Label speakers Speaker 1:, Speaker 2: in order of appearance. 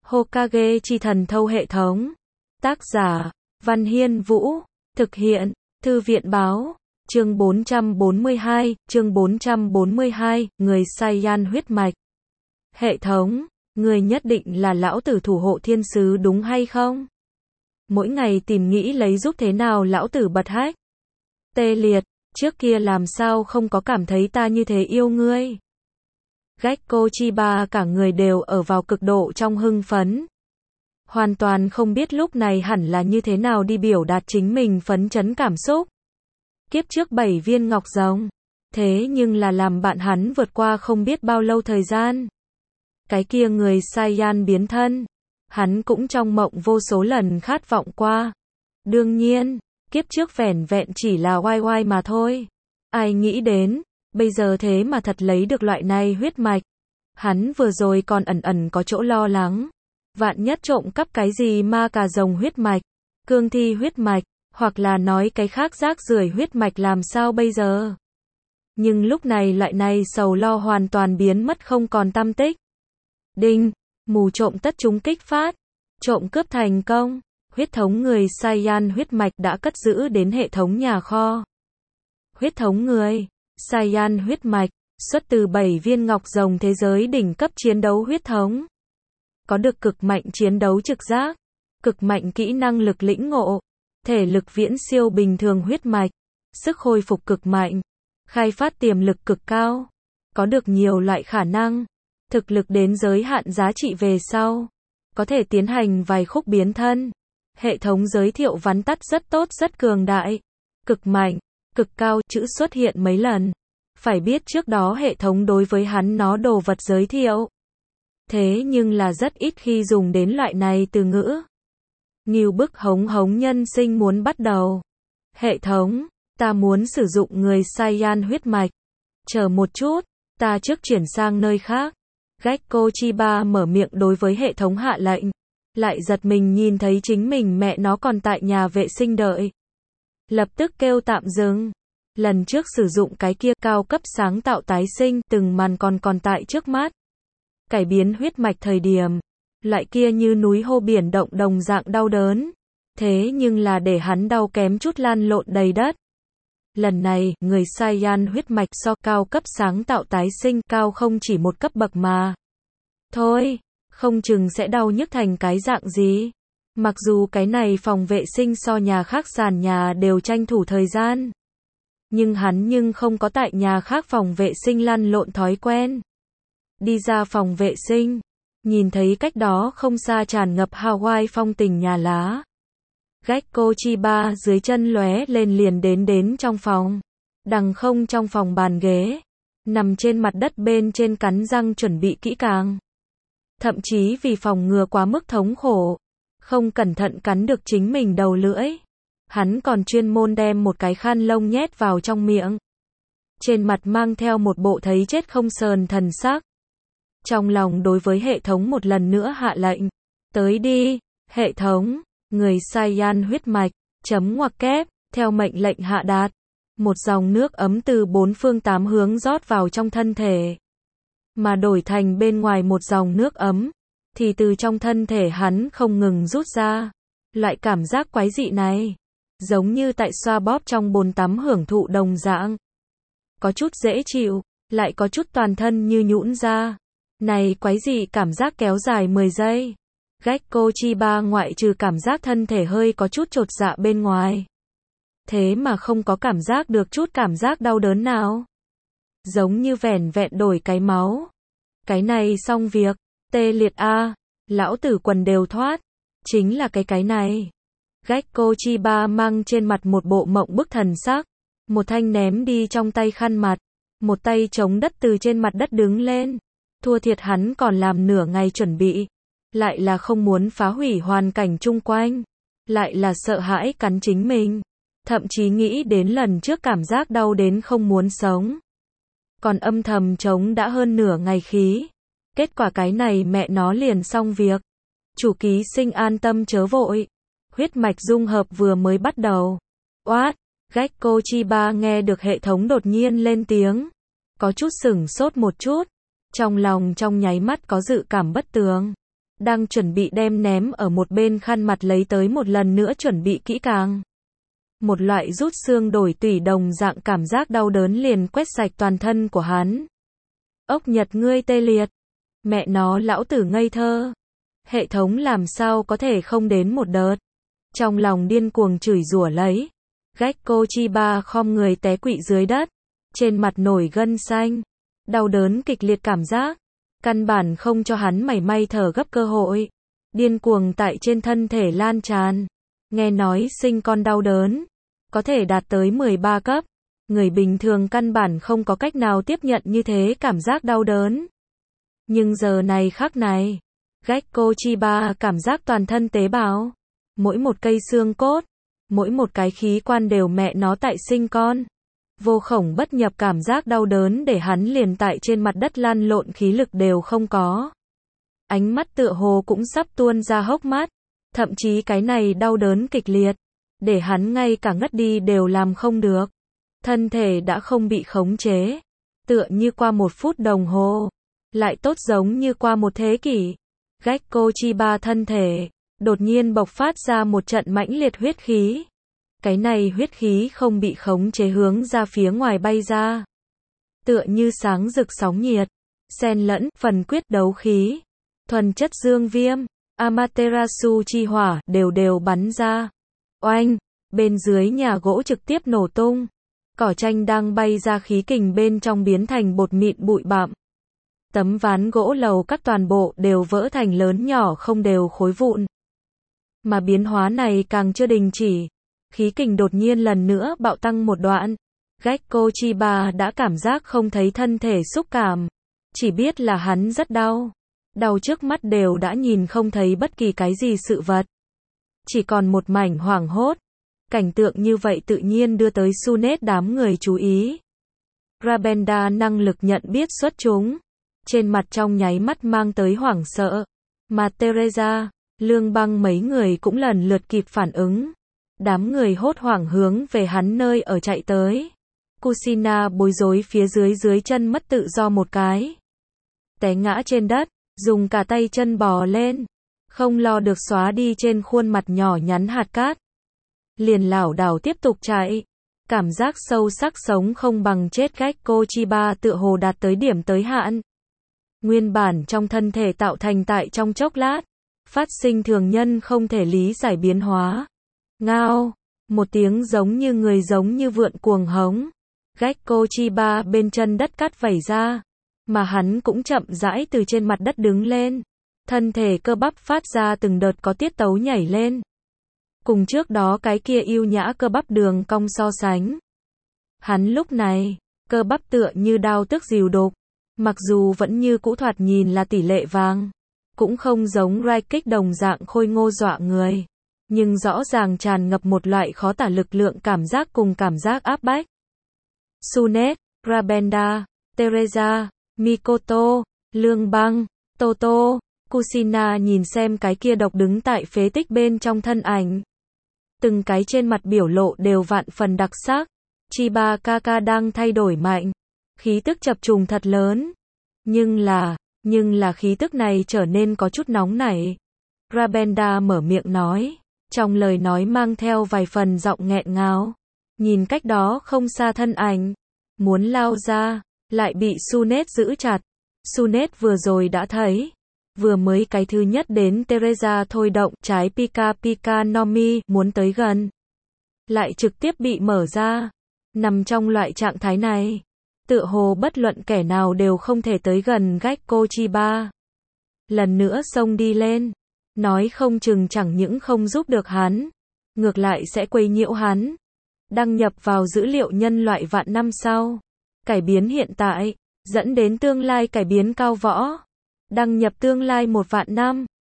Speaker 1: Hokage chi thần thâu hệ thống. Tác giả, Văn Hiên Vũ. Thực hiện, Thư viện báo. Chương 442, người Saiyan huyết mạch. Hệ thống, người nhất định là lão tử thủ hộ thiên sứ đúng hay không? Mỗi ngày tìm nghĩ lấy giúp thế nào lão tử bật hách. Tê liệt, trước kia làm sao không có cảm thấy ta như thế yêu ngươi. Gekko Chiba cả người đều ở vào cực độ trong hưng phấn. Hoàn toàn không biết lúc này hẳn là như thế nào đi biểu đạt chính mình phấn chấn cảm xúc. Kiếp trước 7 viên ngọc rồng. Thế nhưng là làm bạn hắn vượt qua không biết bao lâu thời gian. Cái kia người Saiyan biến thân. Hắn cũng trong mộng vô số lần khát vọng qua. Đương nhiên, kiếp trước vẻn vẹn chỉ là oai oai mà thôi. Ai nghĩ đến, bây giờ thế mà thật lấy được loại này huyết mạch. Hắn vừa rồi còn ẩn ẩn có chỗ lo lắng. Vạn nhất trộm cắp cái gì ma cà rồng huyết mạch, cương thi huyết mạch, hoặc là nói cái khác rác rưởi huyết mạch làm sao bây giờ. Nhưng lúc này loại này sầu lo hoàn toàn biến mất không còn tăm tích. Đinh, mù trộm tất chúng kích phát. Trộm cướp thành công. Huyết thống người Saiyan huyết mạch đã cất giữ đến hệ thống nhà kho. Huyết thống người Saiyan huyết mạch, xuất từ 7 viên ngọc rồng thế giới đỉnh cấp chiến đấu huyết thống. Có được cực mạnh chiến đấu trực giác, cực mạnh kỹ năng lực lĩnh ngộ, thể lực viễn siêu bình thường huyết mạch, sức hồi phục cực mạnh, khai phát tiềm lực cực cao, có được nhiều loại khả năng, thực lực đến giới hạn giá trị về sau, có thể tiến hành vài khúc biến thân. Hệ thống giới thiệu vắn tắt rất tốt rất cường đại, cực mạnh, cực cao chữ xuất hiện mấy lần. Phải biết trước đó hệ thống đối với hắn nó đồ vật giới thiệu. Thế nhưng là rất ít khi dùng đến loại này từ ngữ. Ngưu bức hống hống nhân sinh muốn bắt đầu. Hệ thống, ta muốn sử dụng người Saiyan huyết mạch. Chờ một chút, ta trước chuyển sang nơi khác. Gekko Chiba mở miệng đối với hệ thống hạ lệnh. Lại giật mình nhìn thấy chính mình mẹ nó còn tại nhà vệ sinh đợi. Lập tức kêu tạm dừng. Lần trước sử dụng cái kia cao cấp sáng tạo tái sinh từng màn còn tại trước mắt. Cải biến huyết mạch thời điểm, loại kia như núi hô biển động đồng dạng đau đớn. Thế nhưng là để hắn đau kém chút lan lộn đầy đất. Lần này, người Saiyan huyết mạch so cao cấp sáng tạo tái sinh cao không chỉ một cấp bậc mà. Thôi, không chừng sẽ đau nhức thành cái dạng gì. Mặc dù cái này phòng vệ sinh so nhà khác sàn nhà đều tranh thủ thời gian. Nhưng hắn không có tại nhà khác phòng vệ sinh lăn lộn thói quen. Đi ra phòng vệ sinh, nhìn thấy cách đó không xa tràn ngập Hawaii phong tình nhà lá. Gekko Chiba dưới chân lóe lên liền đến trong phòng. Đằng không trong phòng bàn ghế, nằm trên mặt đất bên trên cắn răng chuẩn bị kỹ càng. Thậm chí vì phòng ngừa quá mức thống khổ, không cẩn thận cắn được chính mình đầu lưỡi. Hắn còn chuyên môn đem một cái khăn lông nhét vào trong miệng. Trên mặt mang theo một bộ thấy chết không sờn thần sắc. Trong lòng đối với hệ thống một lần nữa hạ lệnh. Tới đi, hệ thống, người Saiyan huyết mạch, chấm ngoặc kép, theo mệnh lệnh hạ đạt. Một dòng nước ấm từ 4 phương 8 hướng rót vào trong thân thể. Mà đổi thành bên ngoài một dòng nước ấm, thì từ trong thân thể hắn không ngừng rút ra. Loại cảm giác quái dị này, giống như tại xoa bóp trong bồn tắm hưởng thụ đồng dạng. Có chút dễ chịu, lại có chút toàn thân như nhũn ra. Này quái dị cảm giác kéo dài 10 giây. Gekko Chiba ngoại trừ cảm giác thân thể hơi có chút chột dạ bên ngoài. Thế mà không có cảm giác được chút cảm giác đau đớn nào. Giống như vẻn vẹn đổi cái máu. Cái này xong việc, tê liệt a, lão tử quần đều thoát. Chính là cái này. Gekko Chiba mang trên mặt một bộ mộng bức thần sắc. Một thanh ném đi trong tay khăn mặt. Một tay chống đất từ trên mặt đất đứng lên. Thua thiệt hắn còn làm nửa ngày chuẩn bị. Lại là không muốn phá hủy hoàn cảnh chung quanh. Lại là sợ hãi cắn chính mình. Thậm chí nghĩ đến lần trước cảm giác đau đến không muốn sống. Còn âm thầm chống đã hơn nửa ngày khí. Kết quả cái này mẹ nó liền xong việc. Chủ ký sinh an tâm chớ vội. Huyết mạch dung hợp vừa mới bắt đầu. Oát, Gekko Chiba nghe được hệ thống đột nhiên lên tiếng. Có chút sửng sốt một chút. Trong lòng trong nháy mắt có dự cảm bất tường. đang chuẩn bị đem ném ở một bên khăn mặt lấy tới một lần nữa chuẩn bị kỹ càng. Một loại rút xương đổi tủy đồng dạng cảm giác đau đớn liền quét sạch toàn thân của hắn. Ốc Nhật ngươi tê liệt. Mẹ nó lão tử ngây thơ. Hệ thống làm sao có thể không đến một đợt. Trong lòng điên cuồng chửi rủa lấy. Gekko Chiba khom người té quỵ dưới đất. Trên mặt nổi gân xanh. Đau đớn kịch liệt cảm giác. Căn bản không cho hắn mảy may thở gấp cơ hội. Điên cuồng tại trên thân thể lan tràn. Nghe nói sinh con đau đớn. Có thể đạt tới 13 cấp. Người bình thường căn bản không có cách nào tiếp nhận như thế cảm giác đau đớn. Nhưng giờ này khắc này. Gekko Chiba cảm giác toàn thân tế bào. Mỗi một cây xương cốt. Mỗi một cái khí quan đều mẹ nó tại sinh con. Vô khổng bất nhập cảm giác đau đớn để hắn liền tại trên mặt đất lăn lộn khí lực đều không có. Ánh mắt tựa hồ cũng sắp tuôn ra hốc mắt. Thậm chí cái này đau đớn kịch liệt. Để hắn ngay cả ngất đi đều làm không được. Thân thể đã không bị khống chế. Tựa như qua 1 phút đồng hồ. Lại tốt giống như qua 1 thế kỷ. Gekko Chiba thân thể. Đột nhiên bộc phát ra một trận mãnh liệt huyết khí. Cái này huyết khí không bị khống chế hướng ra phía ngoài bay ra. Tựa như sáng rực sóng nhiệt. Xen lẫn phần quyết đấu khí. Thuần chất dương viêm. Amaterasu chi hỏa đều đều bắn ra. Oanh. Bên dưới nhà gỗ trực tiếp nổ tung. Cỏ tranh đang bay ra khí kình bên trong biến thành bột mịn bụi bặm. Tấm ván gỗ lầu các toàn bộ đều vỡ thành lớn nhỏ không đều khối vụn. Mà biến hóa này càng chưa đình chỉ. Khí kình đột nhiên lần nữa bạo tăng một đoạn. Gekko Chiba đã cảm giác không thấy thân thể xúc cảm. Chỉ biết là hắn rất đau. Đau trước mắt đều đã nhìn không thấy bất kỳ cái gì sự vật. Chỉ còn một mảnh hoảng hốt. Cảnh tượng như vậy tự nhiên đưa tới Sunet đám người chú ý. Rabenda năng lực nhận biết xuất chúng. Trên mặt trong nháy mắt mang tới hoảng sợ. Mà Teresa, Lương Băng mấy người cũng lần lượt kịp phản ứng. Đám người hốt hoảng hướng về hắn nơi ở chạy tới. Kushina bối rối phía dưới chân mất tự do một cái. Té ngã trên đất, dùng cả tay chân bò lên. Không lo được xóa đi trên khuôn mặt nhỏ nhắn hạt cát. Liền lảo đảo tiếp tục chạy. Cảm giác sâu sắc sống không bằng chết Gekko Chiba tựa hồ đạt tới điểm tới hạn. Nguyên bản trong thân thể tạo thành tại trong chốc lát. Phát sinh thường nhân không thể lý giải biến hóa. Ngao. Một tiếng giống như người giống như vượn cuồng hống. Gekko Chiba bên chân đất cát vẩy ra. Mà hắn cũng chậm rãi từ trên mặt đất đứng lên. Thân thể cơ bắp phát ra từng đợt có tiết tấu nhảy lên. Cùng trước đó cái kia yêu nhã cơ bắp đường cong so sánh. Hắn lúc này, cơ bắp tựa như đao tức dìu đục. Mặc dù vẫn như cũ thoạt nhìn là tỷ lệ vàng. Cũng không giống Rai kích đồng dạng khôi ngô dọa người. Nhưng rõ ràng tràn ngập một loại khó tả lực lượng cảm giác cùng cảm giác áp bách. Sunet, Rabenda, Teresa, Mikoto, Lương Băng, Toto, Kushina nhìn xem cái kia độc đứng tại phế tích bên trong thân ảnh. Từng cái trên mặt biểu lộ đều vạn phần đặc sắc. Chiba Kaka đang thay đổi mạnh. Khí tức chập trùng thật lớn. Nhưng là khí tức này trở nên có chút nóng nảy. Rabenda mở miệng nói. Trong lời nói mang theo vài phần giọng nghẹn ngào. Nhìn cách đó không xa thân ảnh. Muốn lao ra. Lại bị Sunet giữ chặt. Sunet vừa rồi đã thấy. Vừa mới cái thứ nhất đến Teresa thôi động trái Pika Pika Nomi muốn tới gần. Lại trực tiếp bị mở ra. Nằm trong loại trạng thái này. Tựa hồ bất luận kẻ nào đều không thể tới gần Gekko Chiba. Lần nữa xông đi lên. Nói không chừng chẳng những không giúp được hắn. Ngược lại sẽ quấy nhiễu hắn. Đăng nhập vào dữ liệu nhân loại vạn năm sau. Cải biến hiện tại. Dẫn đến tương lai cải biến cao võ. Đăng nhập tương lai 1 vạn năm.